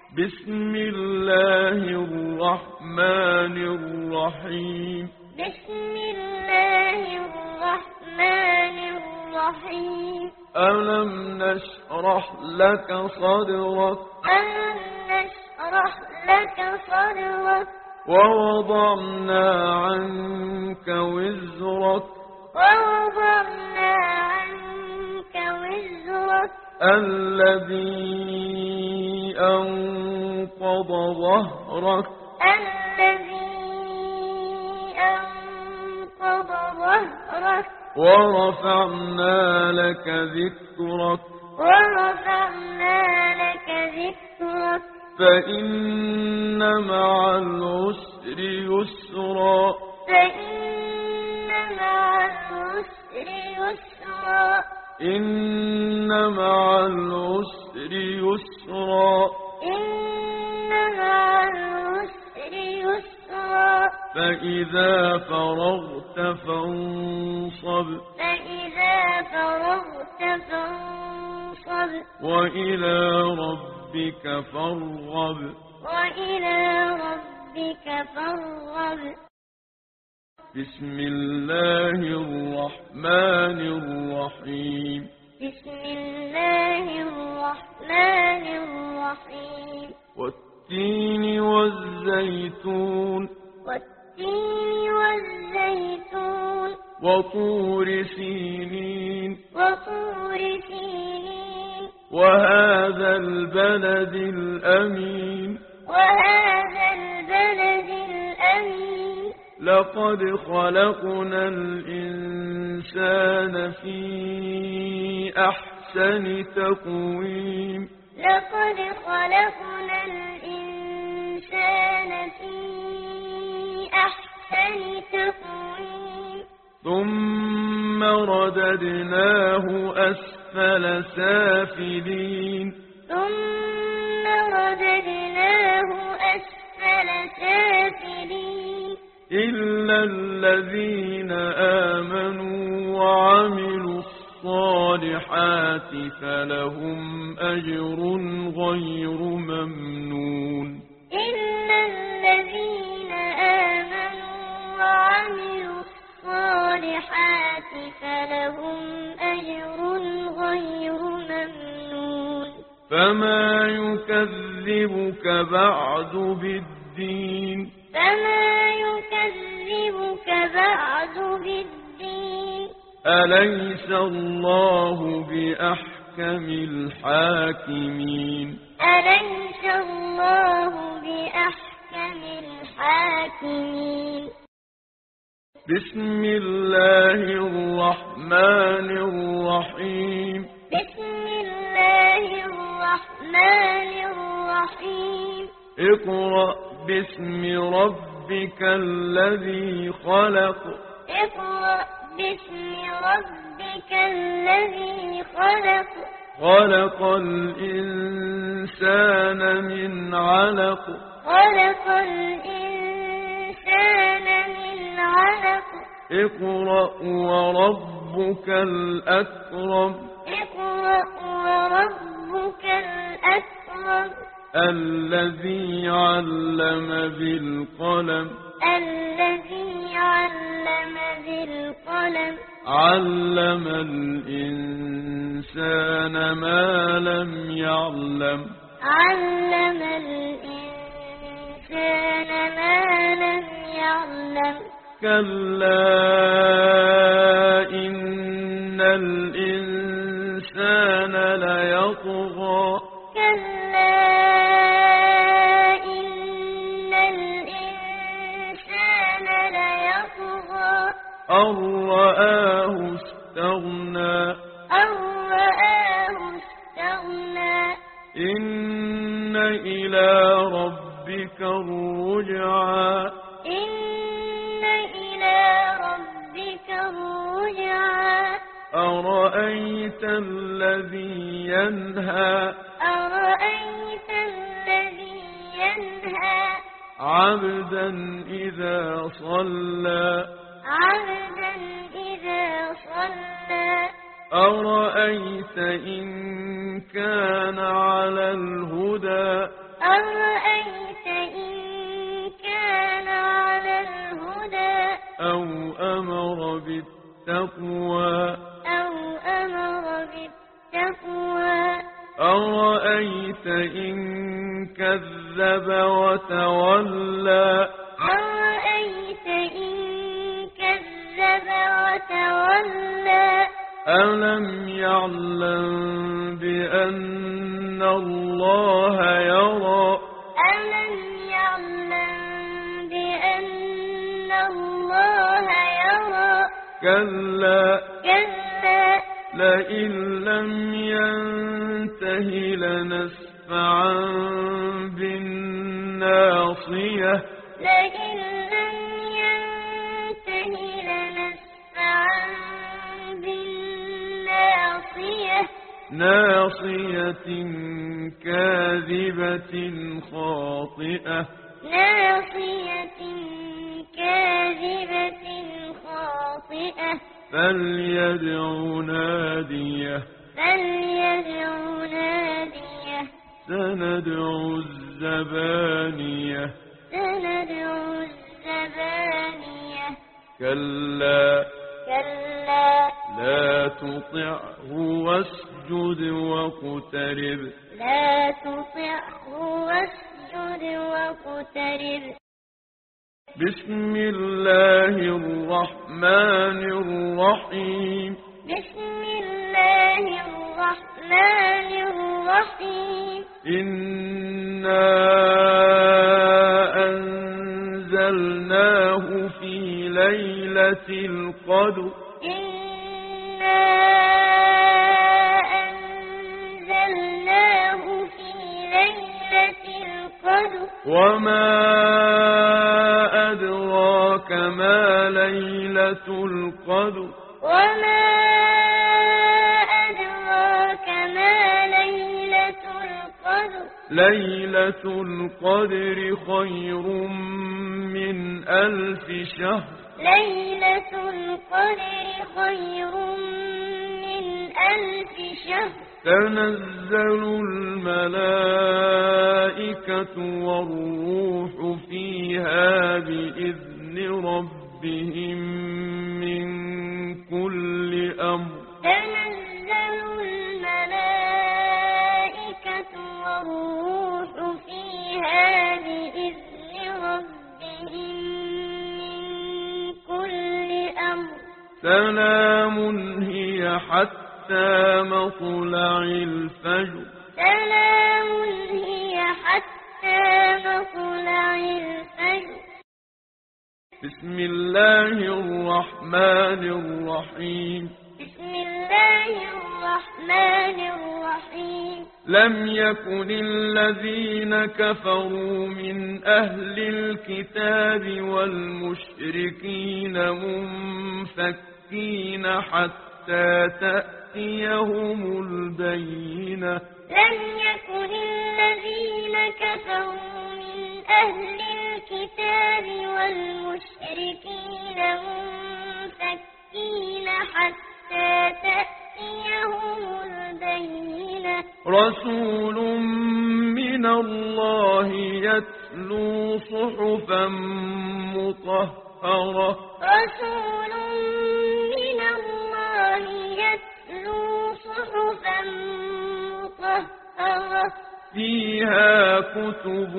بسم الله الرحمن الرحيم. بسم الله الرحمن الرحيم. ألم نشرح لك صدرك ألم نشرح لك صدرك ووضعنا عنك وزرك ووضعنا عنك وزرك الذي أنقض ظهرك الذي أنقض ظهرك ورفعنا لك ذكرك ورفعنا لك ذكرك فإن مع العسر يسرا فإن مع العسر يسرا إن مع العسر يسرا إن مع العسر يسرا فإذا فرغت فانصب فإذا فرغت فانصب وإلى ربك فارغب وإلى ربك فارغب. بسم الله الرحمن الرحيم. بسم الله الرحمن الرحيم. والتين والزيتون والتين والزيتون وطور سينين وطور سينين وهذا البلد الأمين وهذا البلد الأمين. لقد خلقنا الإنسان في أحسن تقويم لقد خلقنا الإنسان في أحسن تقويم ثم رددناه أسفل سافلين ثم رددناه أسفل سافلين إلا الذين آمنوا وعملوا الصالحات فلهم أجر غير ممنون. إلا الذين آمنوا وعملوا الصالحات فلهم أجر غير ممنون. فما يكذبك بعد بالدين فما يكذبك بعد بالدين أليس الله بأحكم الحاكمين. أليس الله بأحكم الحاكمين. بسم الله الرحمن الرحيم. بسم الله الرحمن الرحيم. اقرأ باسم ربك الذي خلق اقرأ باسم ربك الذي خلق خلق الإنسان من علق خلق الإنسان من علق اقرأ وربك الأكرم اقرأ وربك الأكرم الذي علم بالقلم الذي علم بالقلم علم الإنسان ما لم يعلم علم الإنسان ما لم يعلم. كلا إن الإنسان ليطغى كلا إن الإنسان ليطغى أن رآه استغنى أن رآه استغنى. إن إلى ربك الرجعى إن إلى ربك الرجعى. أرأيت الذي ينهى أرأيت الذي ينهى عبدا إذا صلى عبدا إذا صلى. أرأيت إن كان على الهدى أرأيت إن كان على الهدى أو أمر بالتقوى أرأيت إن كذب وتولى أرأيت إن كذب وتولى ألم يعلم بأن الله يرى ألم يعلم بأن الله يرى كلا كلا لئن لم ينته لنسفعا بالناصية لئن لم ينته لنسفعا بالناصية ناصية كاذبة خاطئة ناصية كاذبة خاطئة فليدع ناديه سندع الزبانية كلا لا تطعه واسجد واقترب لا تطعه واسجد واقترب بسم الله الرحمن الرحيم بسم الله الرحمن الرحيم إنا أنزلناه في ليلة القدر إنا أنزلناه في ليلة القدر وما أدراك ما ليلة القدر وما أدراك ما ليلة القدر ليلة القدر خير من 1000 شهر ليلة القدر خير من 1000 شهر تنزل الملائكة والروح فيها بإذن ربهم من كل أمر تنزل الملائكة والروح فيها بإذن ربهم من كل أمر سلام هي حتى مطلع الفجر سلام هي حتى مطلع الفجر بسم الله الرحمن الرحيم بسم الله الرحمن الرحيم لم يكن الذين كفروا من أهل الكتاب والمشركين منفكين حتى تأتيهم البينة لم يكن الذين كفروا من أهل الكتاب والمشركين منفكين حتى تأتيهم البينة رسول من الله يتلو صحفا مطهرة رسول من الله يتلو صحفا مطهرة فيها كتب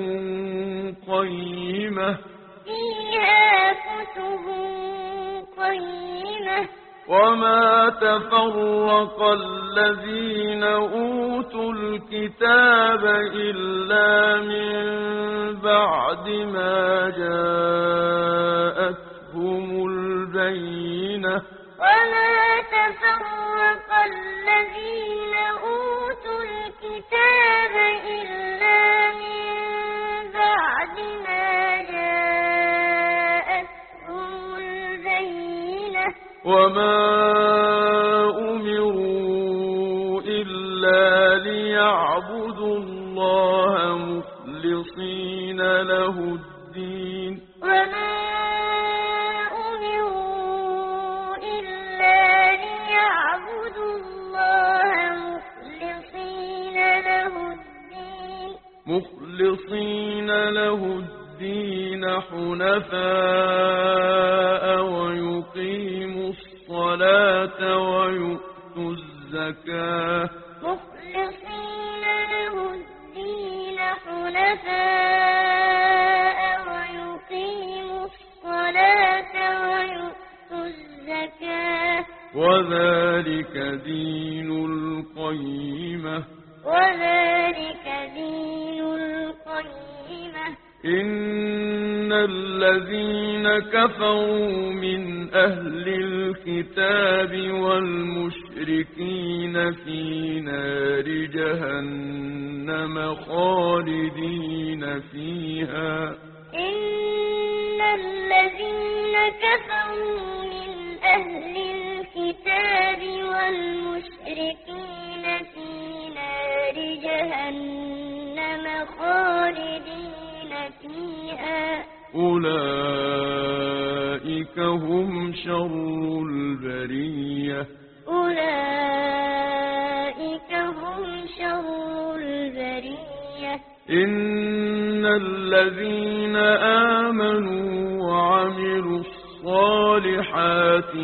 قيمة فيها كتب قيمة وما تفرق الذين أوتوا الكتاب إلا من بعد ما جاءتهم البينة وما تفرق الذين أوتوا الكتاب إلا من بعد ما جاءتهم البينة وما أمروا إلا ليعبدوا الله مخلصين له الدين وما أمروا إلا ليعبدوا الله مخلصين له الدين مخلصين له الدين حنفاء ويقيموا الصلاة ويؤتوا الزكاة مخلصين له الدين حنفاء ويقيموا الصلاة ويؤتوا الزكاة وذلك دين القيمة وذلك دين القيمة إن الذين كفروا من أهل الكتاب والمشركين في نار جهنم خالدين فيها إن الذين كفروا من أهل الكتاب والمشركين في نار جهنم خالدين فيها أولئك هم شر البرية أولئك هم شر البرية إن الذين آمنوا وعملوا الصالحات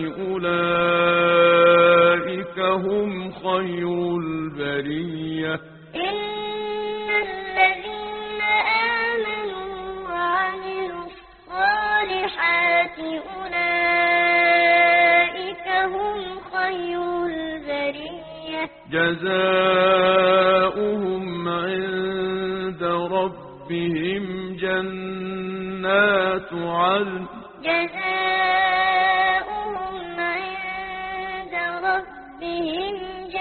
أولئك هم خير البرية إن الذين آمنوا وعملوا الصالحات أولئك هم خير البرية جزاؤهم عند ربهم جنات عدن جزاؤهم عند ربهم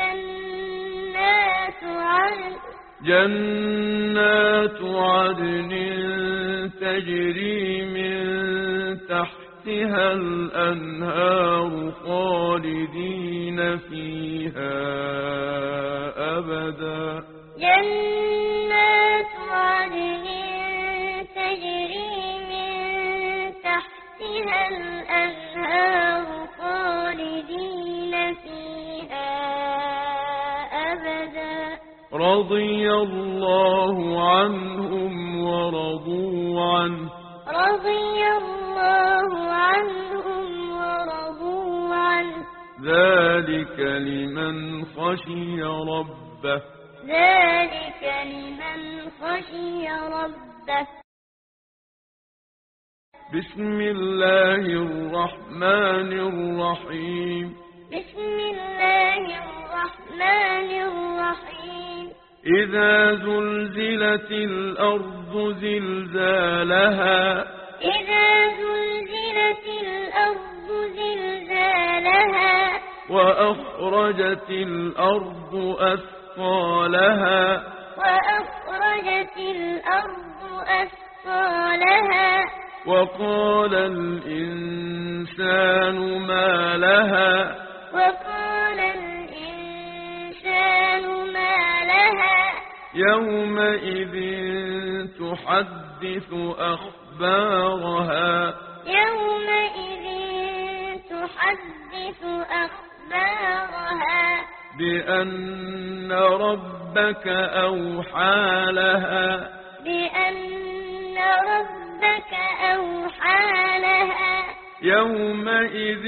جنات عدن تجري من تحتها الأنهار خالدين فيها أبدا جنات عدن تجري من تحتها الأنهار خالدين فيها أبدا رضي الله عنهم ورضوا عنه رضي الله عنهم ورضوا عنه ذلك لمن خشي ربه ذلك لمن خشي ربه بسم الله الرحمن الرحيم بسم الله الرحمن الرحيم إذا زلزلت الأرض زلزالها إذا زلزلت الأرض زلزالها وأخرجت الأرض أثقالها وأخرجت الأرض أثقالها وقال الإنسان ما لها وقال الإنسان ما لها يومئذ تحدث أخبارها يومئذ تحدث أخبارها بأن ربك أوحى لها بأن ربك أوحى لها يومئذ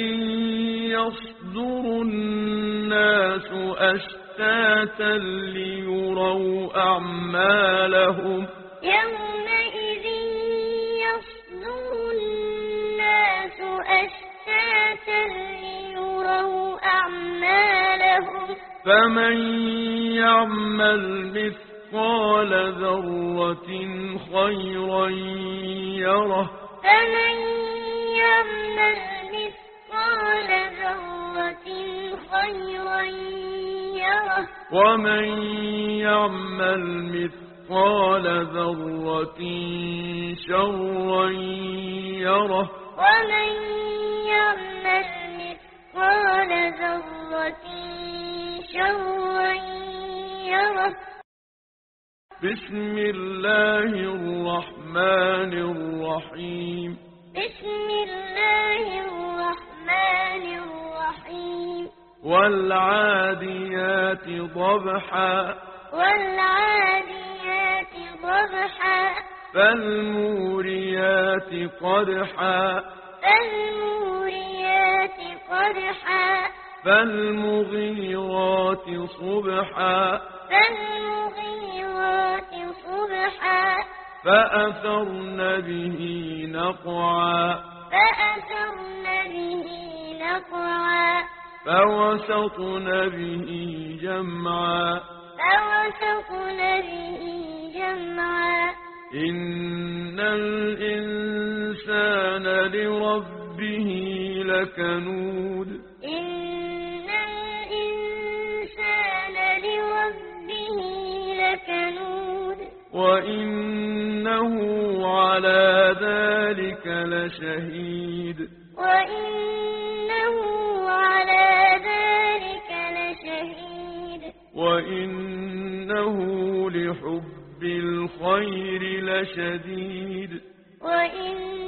يصدر الناس أشتاتا ليروا أعمالهم يومئذ يصدر الناس أشتاتا ليروا أعمالهم فمن يعمل مثقال ذرة خيرا يره فمن يعمل مثقال ذرة خيرا يره ومن يعمل مثقال ذرة شرا يره ومن يعمل مثقال ذرة شرا يره بسم الله الرحمن الرحيم بسم الله الرحمن الرحيم والعاديات ضبحا والعاديات صبحا فالموريات قدحا فالموريات قدحا فالمغيرات صبحا فالمغيرات صبحا فأثرن به نقعا فأثرن به نقعا فوسطن به جمعا فوسطن به جمعا إن الإنسان لربه لكنود إن الإنسان لربه لكنود وإنه على ذلك لشهيد وإنه على ذلك لشهيد وإنه لحب الخير لشديد وإنه